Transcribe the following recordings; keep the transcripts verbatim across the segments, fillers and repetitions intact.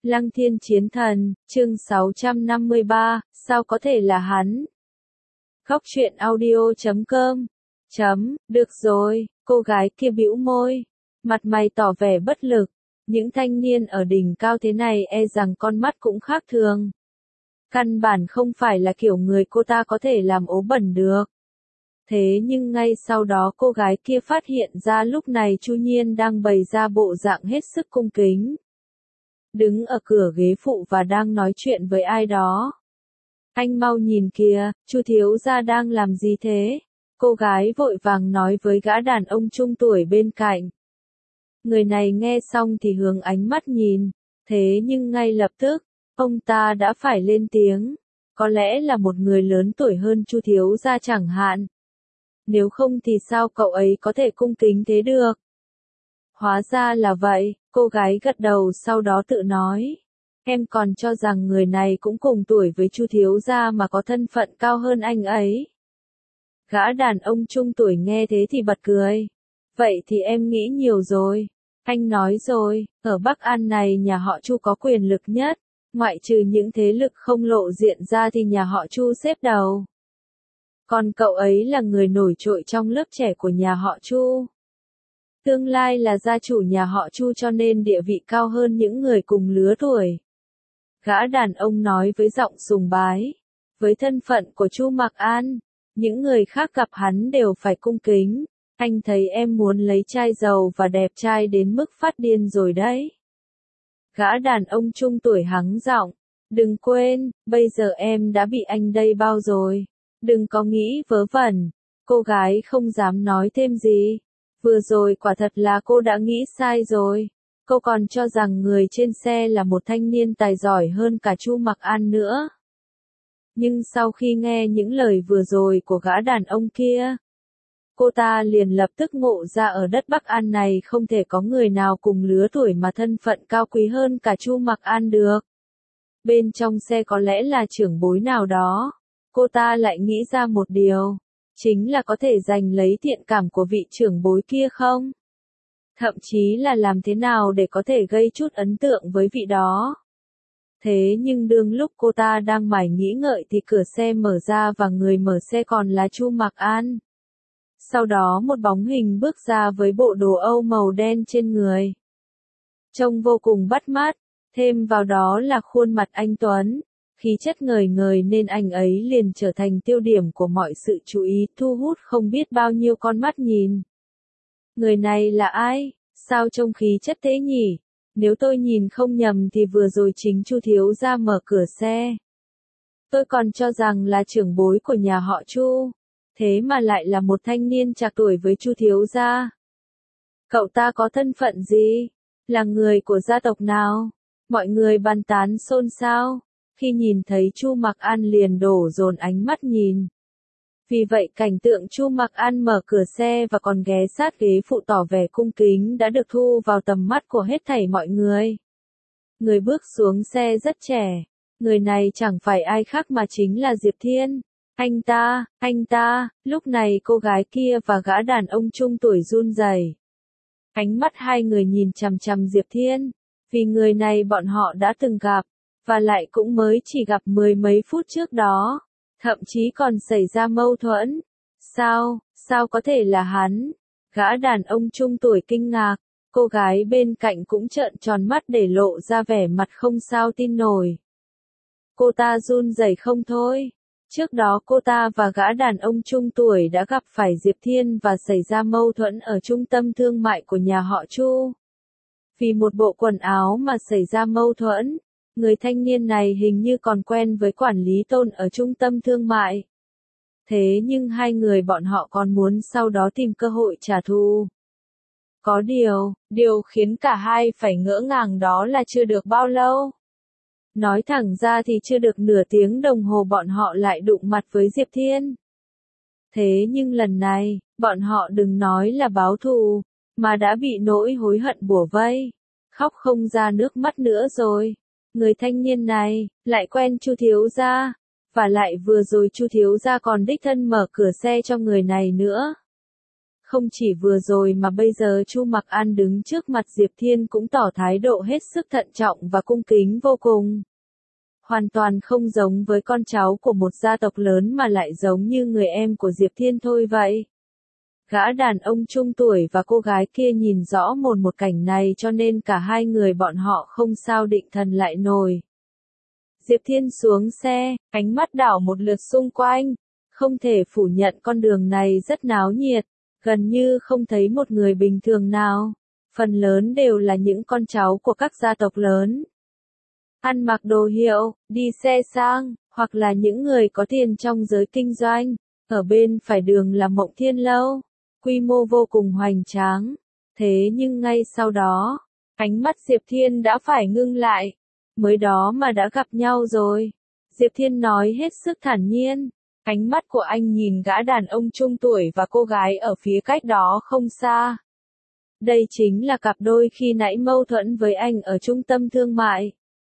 Lăng Thiên Chiến Thần, chương sáu trăm năm mươi ba, sao có thể là hắn? Góc truyện audio chấm com. Chấm, được rồi, cô gái kia bĩu môi, mặt mày tỏ vẻ bất lực. Những thanh niên ở đỉnh cao thế này e rằng con mắt cũng khác thường. Căn bản không phải là kiểu người cô ta có thể làm ố bẩn được. Thế nhưng ngay sau đó cô gái kia phát hiện ra lúc này Chu Nhiên đang bày ra bộ dạng hết sức cung kính. Đứng ở cửa ghế phụ và đang nói chuyện với ai đó. Anh mau nhìn kìa, Chu thiếu gia đang làm gì thế? Cô gái vội vàng nói với gã đàn ông trung tuổi bên cạnh. Người này nghe xong thì hướng ánh mắt nhìn, thế nhưng ngay lập tức, ông ta đã phải lên tiếng. Có lẽ là một người lớn tuổi hơn Chu thiếu gia chẳng hạn. Nếu không thì sao cậu ấy có thể cung kính thế được? Hóa ra là vậy, cô gái gật đầu sau đó tự nói. Em còn cho rằng người này cũng cùng tuổi với Chu thiếu gia mà có thân phận cao hơn anh ấy. Gã đàn ông trung tuổi nghe thế thì bật cười. Vậy thì em nghĩ nhiều rồi. Anh nói rồi, ở Bắc An này nhà họ Chu có quyền lực nhất. Ngoại trừ những thế lực không lộ diện ra thì nhà họ Chu xếp đầu. Còn cậu ấy là người nổi trội trong lớp trẻ của nhà họ Chu. Tương lai là gia chủ nhà họ Chu cho nên địa vị cao hơn những người cùng lứa tuổi. Gã đàn ông nói với giọng sùng bái. Với thân phận của Chu Mặc An, những người khác gặp hắn đều phải cung kính. Anh thấy em muốn lấy trai giàu và đẹp trai đến mức phát điên rồi đấy. Gã đàn ông trung tuổi hắng giọng. Đừng quên, bây giờ em đã bị anh đây bao rồi. Đừng có nghĩ vớ vẩn. Cô gái không dám nói thêm gì. Vừa rồi quả thật là cô đã nghĩ sai rồi. Cô còn cho rằng người trên xe là một thanh niên tài giỏi hơn cả Chu Mặc An nữa. Nhưng sau khi nghe những lời vừa rồi của gã đàn ông kia, cô ta liền lập tức ngộ ra ở đất Bắc An này không thể có người nào cùng lứa tuổi mà thân phận cao quý hơn cả Chu Mặc An được. Bên trong xe có lẽ là trưởng bối nào đó. Cô ta lại nghĩ ra một điều. Chính là có thể giành lấy thiện cảm của vị trưởng bối kia không? Thậm chí là làm thế nào để có thể gây chút ấn tượng với vị đó. Thế nhưng đương lúc cô ta đang mải nghĩ ngợi thì cửa xe mở ra và người mở xe còn là Chu Mặc An. Sau đó một bóng hình bước ra với bộ đồ Âu màu đen trên người. Trông vô cùng bắt mắt, thêm vào đó là khuôn mặt anh tuấn. Khí chất ngời ngời nên anh ấy liền trở thành tiêu điểm của mọi sự chú ý, thu hút không biết bao nhiêu con mắt nhìn. Người này là ai? Sao trông khí chất thế nhỉ? Nếu tôi nhìn không nhầm thì vừa rồi chính Chu thiếu gia mở cửa xe. Tôi còn cho rằng là trưởng bối của nhà họ Chu, thế mà lại là một thanh niên trạc tuổi với Chu thiếu gia. Cậu ta có thân phận gì? Là người của gia tộc nào? Mọi người bàn tán xôn xao. Khi nhìn thấy Chu Mặc An liền đổ dồn ánh mắt nhìn. Vì vậy cảnh tượng Chu Mặc An mở cửa xe và còn ghé sát ghế phụ tỏ vẻ cung kính đã được thu vào tầm mắt của hết thảy mọi người. Người bước xuống xe rất trẻ. Người này chẳng phải ai khác mà chính là Diệp Thiên. Anh ta, anh ta, lúc này cô gái kia và gã đàn ông trung tuổi run rẩy. Ánh mắt hai người nhìn chằm chằm Diệp Thiên. Vì người này bọn họ đã từng gặp. Và lại cũng mới chỉ gặp mười mấy phút trước đó. Thậm chí còn xảy ra mâu thuẫn. Sao, sao có thể là hắn? Gã đàn ông trung tuổi kinh ngạc. Cô gái bên cạnh cũng trợn tròn mắt để lộ ra vẻ mặt không sao tin nổi. Cô ta run rẩy không thôi. Trước đó cô ta và gã đàn ông trung tuổi đã gặp phải Diệp Thiên và xảy ra mâu thuẫn ở trung tâm thương mại của nhà họ Chu. Vì một bộ quần áo mà xảy ra mâu thuẫn. Người thanh niên này hình như còn quen với quản lý Tôn ở trung tâm thương mại. Thế nhưng hai người bọn họ còn muốn sau đó tìm cơ hội trả thù. Có điều, điều khiến cả hai phải ngỡ ngàng đó là chưa được bao lâu. Nói thẳng ra thì chưa được nửa tiếng đồng hồ bọn họ lại đụng mặt với Diệp Thiên. Thế nhưng lần này, bọn họ đừng nói là báo thù, mà đã bị nỗi hối hận bủa vây. Khóc không ra nước mắt nữa rồi. Người thanh niên này, lại quen Chu thiếu gia, và lại vừa rồi Chu thiếu gia còn đích thân mở cửa xe cho người này nữa. Không chỉ vừa rồi mà bây giờ Chu Mặc An đứng trước mặt Diệp Thiên cũng tỏ thái độ hết sức thận trọng và cung kính vô cùng. Hoàn toàn không giống với con cháu của một gia tộc lớn mà lại giống như người em của Diệp Thiên thôi vậy. Gã đàn ông trung tuổi và cô gái kia nhìn rõ một một cảnh này cho nên cả hai người bọn họ không sao định thần lại nổi. Diệp Thiên xuống xe, ánh mắt đảo một lượt xung quanh. Không thể phủ nhận con đường này rất náo nhiệt, gần như không thấy một người bình thường nào. Phần lớn đều là những con cháu của các gia tộc lớn. Ăn mặc đồ hiệu, đi xe sang, hoặc là những người có tiền trong giới kinh doanh. Ở bên phải đường là Mộng Thiên Lâu, quy mô vô cùng hoành tráng. Thế nhưng ngay sau đó, ánh mắt Diệp Thiên đã phải ngưng lại. Mới đó mà đã gặp nhau rồi. Diệp Thiên nói hết sức thản nhiên. Ánh mắt của anh nhìn gã đàn ông trung tuổi và cô gái ở phía cách đó không xa. Đây chính là cặp đôi khi nãy mâu thuẫn với anh ở trung tâm thương mại.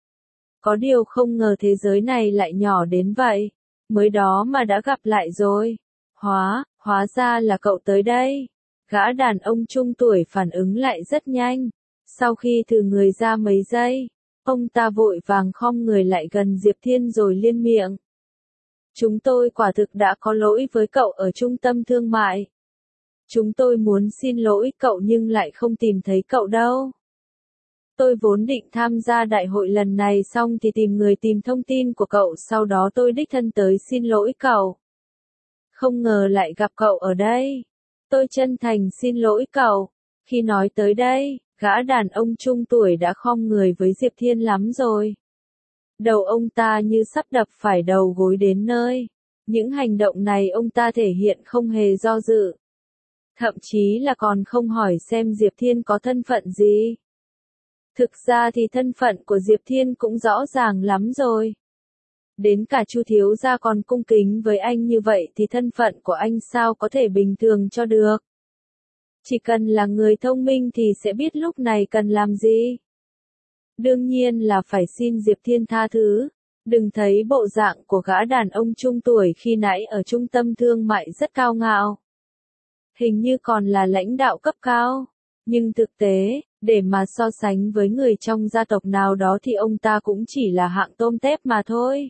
Có điều không ngờ thế giới này lại nhỏ đến vậy. Mới đó mà đã gặp lại rồi. Hóa, hóa ra là cậu tới đây. Gã đàn ông trung tuổi phản ứng lại rất nhanh. Sau khi thử người ra mấy giây, ông ta vội vàng khom người lại gần Diệp Thiên rồi liên miệng. Chúng tôi quả thực đã có lỗi với cậu ở trung tâm thương mại. Chúng tôi muốn xin lỗi cậu nhưng lại không tìm thấy cậu đâu. Tôi vốn định tham gia đại hội lần này xong thì tìm người tìm thông tin của cậu, sau đó tôi đích thân tới xin lỗi cậu. Không ngờ lại gặp cậu ở đây. Tôi chân thành xin lỗi cậu. Khi nói tới đây, gã đàn ông trung tuổi đã khom người với Diệp Thiên lắm rồi. Đầu ông ta như sắp đập phải đầu gối đến nơi. Những hành động này ông ta thể hiện không hề do dự. Thậm chí là còn không hỏi xem Diệp Thiên có thân phận gì. Thực ra thì thân phận của Diệp Thiên cũng rõ ràng lắm rồi. Đến cả Chu thiếu gia còn cung kính với anh như vậy thì thân phận của anh sao có thể bình thường cho được. Chỉ cần là người thông minh thì sẽ biết lúc này cần làm gì. Đương nhiên là phải xin Diệp Thiên tha thứ. Đừng thấy bộ dạng của gã đàn ông trung tuổi khi nãy ở trung tâm thương mại rất cao ngạo. Hình như còn là lãnh đạo cấp cao. Nhưng thực tế, để mà so sánh với người trong gia tộc nào đó thì ông ta cũng chỉ là hạng tôm tép mà thôi.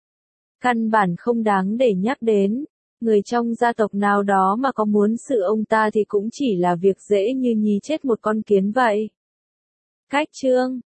Căn bản không đáng để nhắc đến. Người trong gia tộc nào đó mà có muốn xử ông ta thì cũng chỉ là việc dễ như nhì chết một con kiến vậy. Cách chương